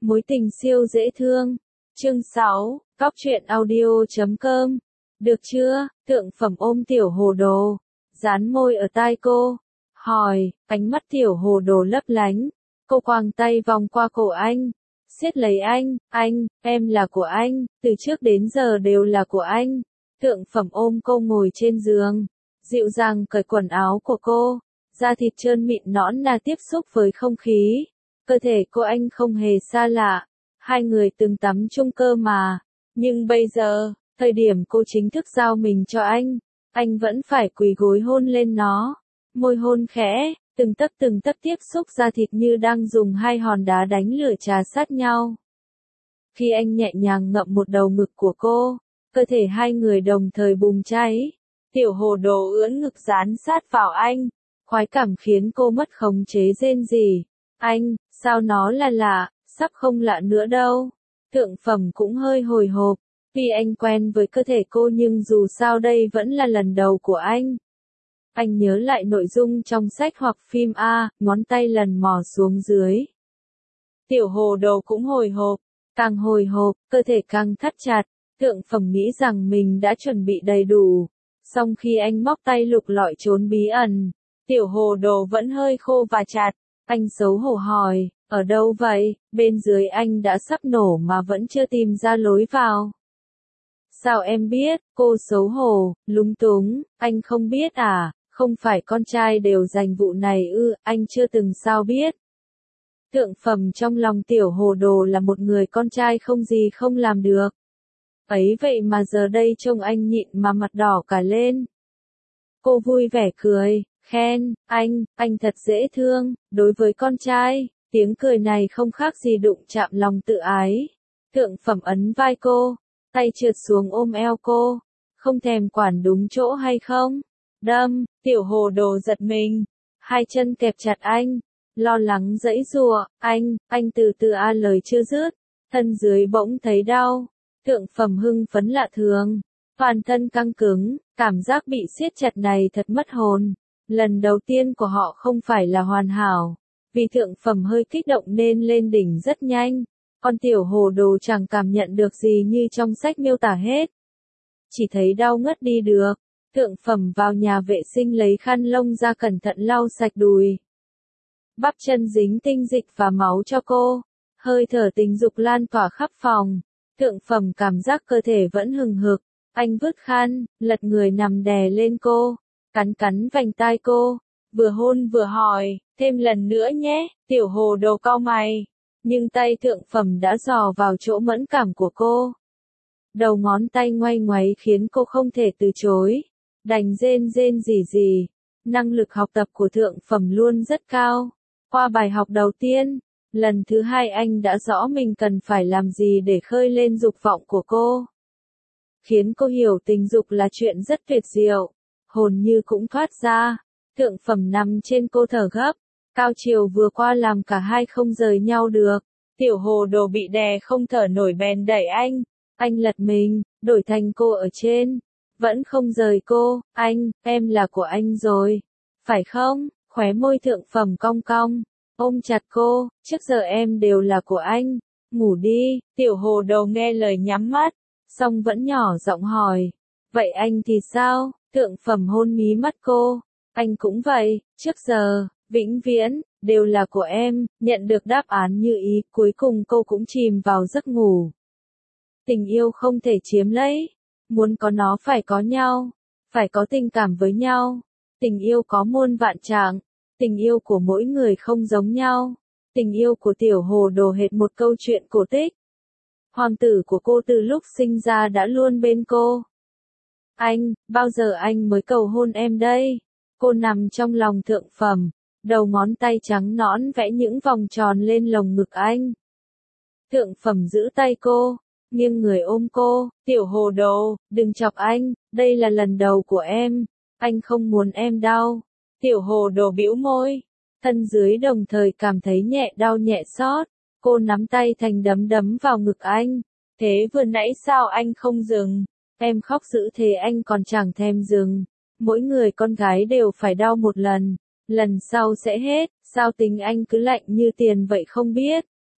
Mối tình siêu dễ thương. Chương 6, Cóc truyện audio.com. Được chưa? Thượng phẩm ôm tiểu hồ đồ, dán môi ở tai cô, hỏi, ánh mắt tiểu hồ đồ lấp lánh. Cô quàng tay vòng qua cổ anh, siết lấy anh, em là của anh, từ trước đến giờ đều là của anh. Thượng phẩm ôm cô ngồi trên giường, dịu dàng cởi quần áo của cô, da thịt trơn mịn nõn nà tiếp xúc với không khí. Cơ thể cô anh không hề xa lạ, hai người từng tắm chung cơ mà. Nhưng bây giờ, thời điểm cô chính thức giao mình cho anh vẫn phải quỳ gối hôn lên nó. Môi hôn khẽ, từng tấc tiếp xúc da thịt như đang dùng hai hòn đá đánh lửa trà sát nhau. Khi anh nhẹ nhàng ngậm một đầu ngực của cô, cơ thể hai người đồng thời bùng cháy. Tiểu hồ đồ ưỡn ngực dán sát vào anh, khoái cảm khiến cô mất khống chế rên rỉ. Anh, sao nó là lạ, sắp không lạ nữa đâu. Thượng phẩm cũng hơi hồi hộp, vì anh quen với cơ thể cô nhưng dù sao đây vẫn là lần đầu của anh. Anh nhớ lại nội dung trong sách hoặc phim ngón tay lần mò xuống dưới. Tiểu hồ đồ cũng hồi hộp, càng hồi hộp, cơ thể càng thắt chặt. Thượng phẩm nghĩ rằng mình đã chuẩn bị đầy đủ. Song khi anh móc tay lục lọi trốn bí ẩn, tiểu hồ đồ vẫn hơi khô và chặt. Anh xấu hổ hỏi, ở đâu vậy? Bên dưới anh đã sắp nổ mà vẫn chưa tìm ra lối vào. Sao em biết? Cô xấu hổ, lúng túng, anh không biết à? Không phải con trai đều dành vụ này ư? Anh chưa từng sao biết. Thượng phẩm trong lòng tiểu hồ đồ là một người con trai không gì không làm được. Ấy vậy mà giờ đây trông anh nhịn mà mặt đỏ cả lên. Cô vui vẻ cười, khen, anh thật dễ thương. Đối với con trai, tiếng cười này không khác gì đụng chạm lòng tự ái. Thượng phẩm ấn vai cô, tay trượt xuống ôm eo cô. Không thèm quản đúng chỗ hay không? Đâm, tiểu hồ đồ giật mình. Hai chân kẹp chặt anh, lo lắng giãy giụa. Anh từ từ lời chưa dứt, thân dưới bỗng thấy đau. Thượng phẩm hưng phấn lạ thường, toàn thân căng cứng, cảm giác bị siết chặt này thật mất hồn. Lần đầu tiên của họ không phải là hoàn hảo, vì thượng phẩm hơi kích động nên lên đỉnh rất nhanh. Con tiểu hồ đồ chẳng cảm nhận được gì như trong sách miêu tả hết. Chỉ thấy đau ngất đi được. Thượng phẩm vào nhà vệ sinh lấy khăn lông ra cẩn thận lau sạch đùi. Bắp chân dính tinh dịch và máu cho cô. Hơi thở tình dục lan tỏa khắp phòng. Thượng phẩm cảm giác cơ thể vẫn hừng hực. Anh vứt khăn, lật người nằm đè lên cô, cắn vành tai cô, vừa hôn vừa hỏi, thêm lần nữa nhé. Tiểu hồ đồ cau mày, nhưng tay thượng phẩm đã dò vào chỗ mẫn cảm của cô. Đầu ngón tay ngoay ngoáy khiến cô không thể từ chối, đành rên rỉ. Năng lực học tập của thượng phẩm luôn rất cao. Qua bài học đầu tiên, lần thứ hai anh đã rõ mình cần phải làm gì để khơi lên dục vọng của cô. Khiến cô hiểu tình dục là chuyện rất tuyệt diệu, hồn như cũng thoát ra. Thượng phẩm nằm trên cô thở gấp, cao chiều vừa qua làm cả hai không rời nhau được. Tiểu hồ đồ bị đè không thở nổi bèn đẩy anh lật mình, đổi thành cô ở trên, vẫn không rời cô. Em là của anh rồi, phải không? Khóe môi thượng phẩm cong cong, ôm chặt cô, trước giờ em đều là của anh, ngủ đi. Tiểu hồ đồ nghe lời nhắm mắt, song vẫn nhỏ giọng hỏi, vậy anh thì sao? Thượng phẩm hôn mí mắt cô, anh cũng vậy, trước giờ, vĩnh viễn, đều là của em. Nhận được đáp án như ý, cuối cùng cô cũng chìm vào giấc ngủ. Tình yêu không thể chiếm lấy, muốn có nó phải có nhau, phải có tình cảm với nhau. Tình yêu có muôn vạn trạng, tình yêu của mỗi người không giống nhau. Tình yêu của tiểu hồ đồ hệt một câu chuyện cổ tích. Hoàng tử của cô từ lúc sinh ra đã luôn bên cô. Bao giờ anh mới cầu hôn em đây? Cô nằm trong lòng thượng phẩm, đầu ngón tay trắng nõn vẽ những vòng tròn lên lồng ngực anh. Thượng phẩm giữ tay cô, nghiêng người ôm cô, tiểu hồ đồ, đừng chọc anh, đây là lần đầu của em, anh không muốn em đau. Tiểu hồ đồ bĩu môi, thân dưới đồng thời cảm thấy nhẹ đau nhẹ xót. Cô nắm tay thành đấm vào ngực anh. Thế vừa nãy sao anh không dừng? Em khóc dữ thế anh còn chẳng thèm dừng. Mỗi người con gái đều phải đau một lần sau sẽ hết. Sao tính anh cứ lạnh như tiền vậy không biết?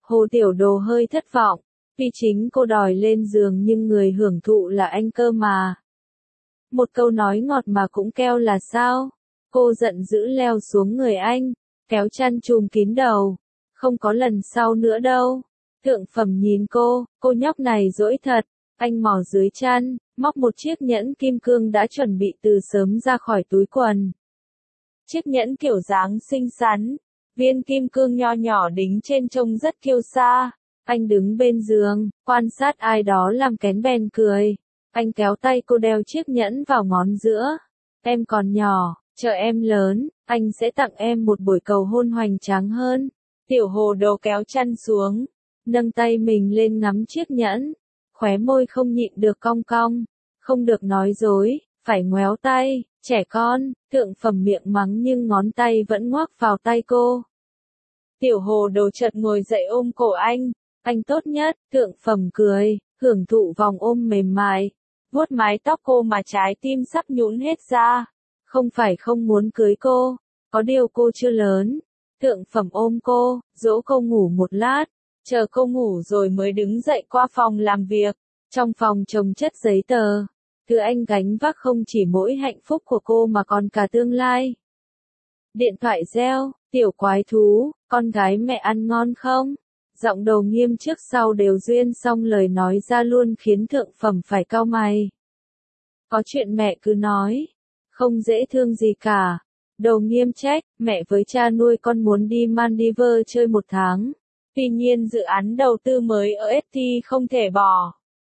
Hồ Tiểu Đồ hơi thất vọng, vì chính cô đòi lên giường nhưng người hưởng thụ là anh cơ mà. Một câu nói ngọt mà cũng keo là sao? Cô giận dữ leo xuống người anh, kéo chăn trùm kín đầu. Không có lần sau nữa đâu. Thượng Phẩm nhìn cô nhóc này dỗi thật. Anh mò dưới chăn, móc một chiếc nhẫn kim cương đã chuẩn bị từ sớm ra khỏi túi quần. Chiếc nhẫn kiểu dáng xinh xắn, viên kim cương nho nhỏ đính trên trông rất kiêu sa. Anh đứng bên giường, quan sát ai đó làm kén bèn cười. Anh kéo tay cô đeo chiếc nhẫn vào ngón giữa. Em còn nhỏ, chờ em lớn, anh sẽ tặng em một buổi cầu hôn hoành tráng hơn. Tiểu Hồ Đồ kéo chăn xuống, nâng tay mình lên ngắm chiếc nhẫn. Khóe môi không nhịn được cong cong. Không được nói dối, phải ngoéo tay, trẻ con. Thượng Phẩm miệng mắng nhưng ngón tay vẫn ngoắc vào tay cô. Tiểu Hồ Đồ chợt ngồi dậy ôm cổ anh tốt nhất. Thượng Phẩm cười, hưởng thụ vòng ôm mềm mại, vuốt mái tóc cô mà trái tim sắp nhũn hết ra. Không phải không muốn cưới cô, có điều cô chưa lớn. Thượng Phẩm ôm cô, dỗ cô ngủ một lát, chờ cô ngủ rồi mới đứng dậy qua phòng làm việc. Trong phòng chồng chất giấy tờ, thứ anh gánh vác không chỉ mỗi hạnh phúc của cô mà còn cả tương lai. Điện thoại reo, tiểu quái thú, con gái mẹ ăn ngon không? Giọng Đầu Nghiêm trước sau đều duyên xong lời nói ra luôn khiến Thượng Phẩm phải cau mày. Có chuyện mẹ cứ nói, không dễ thương gì cả. Đầu Nghiêm trách, mẹ với cha nuôi con muốn đi Maldives chơi 1 tháng. Tuy nhiên dự án đầu tư mới ở ST không thể bỏ.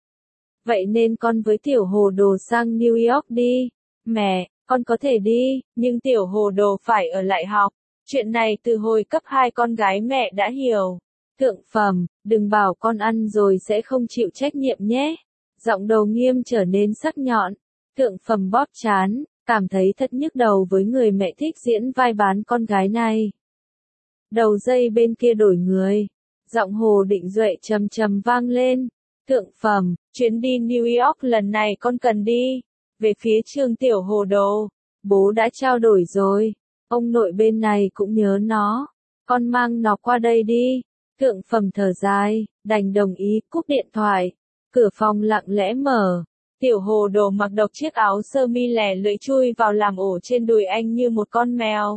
Vậy nên con với Tiểu Hồ Đồ sang New York đi. Mẹ, con có thể đi, nhưng Tiểu Hồ Đồ phải ở lại học. Chuyện này từ hồi cấp 2 con gái mẹ đã hiểu. Thượng Phẩm, đừng bảo con ăn rồi sẽ không chịu trách nhiệm nhé. Giọng Đầu Nghiêm trở nên sắc nhọn. Thượng Phẩm bóp trán, cảm thấy thật nhức đầu với người mẹ thích diễn vai bán con gái này. Đầu dây bên kia đổi người. Giọng Hồ Định Duệ trầm trầm vang lên. Thượng Phẩm, chuyến đi New York lần này con cần đi. Về phía trường Tiểu Hồ Đồ, bố đã trao đổi rồi. Ông nội bên này cũng nhớ nó. Con mang nó qua đây đi. Thượng Phẩm thở dài, đành đồng ý, cúp điện thoại. Cửa phòng lặng lẽ mở. Tiểu Hồ Đồ mặc độc chiếc áo sơ mi lẻ lưỡi chui vào làm ổ trên đùi anh như một con mèo.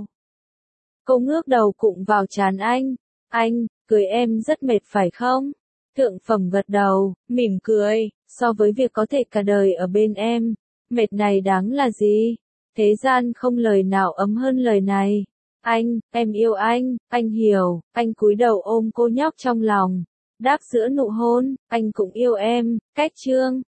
Cô ngước đầu cụng vào trán anh. Anh, cười em rất mệt phải không? Thượng Phẩm gật đầu, mỉm cười, so với việc có thể cả đời ở bên em, mệt này đáng là gì? Thế gian không lời nào ấm hơn lời này. Em yêu anh hiểu. Anh cúi đầu ôm cô nhóc trong lòng, đáp giữa nụ hôn, anh cũng yêu em. Cách chương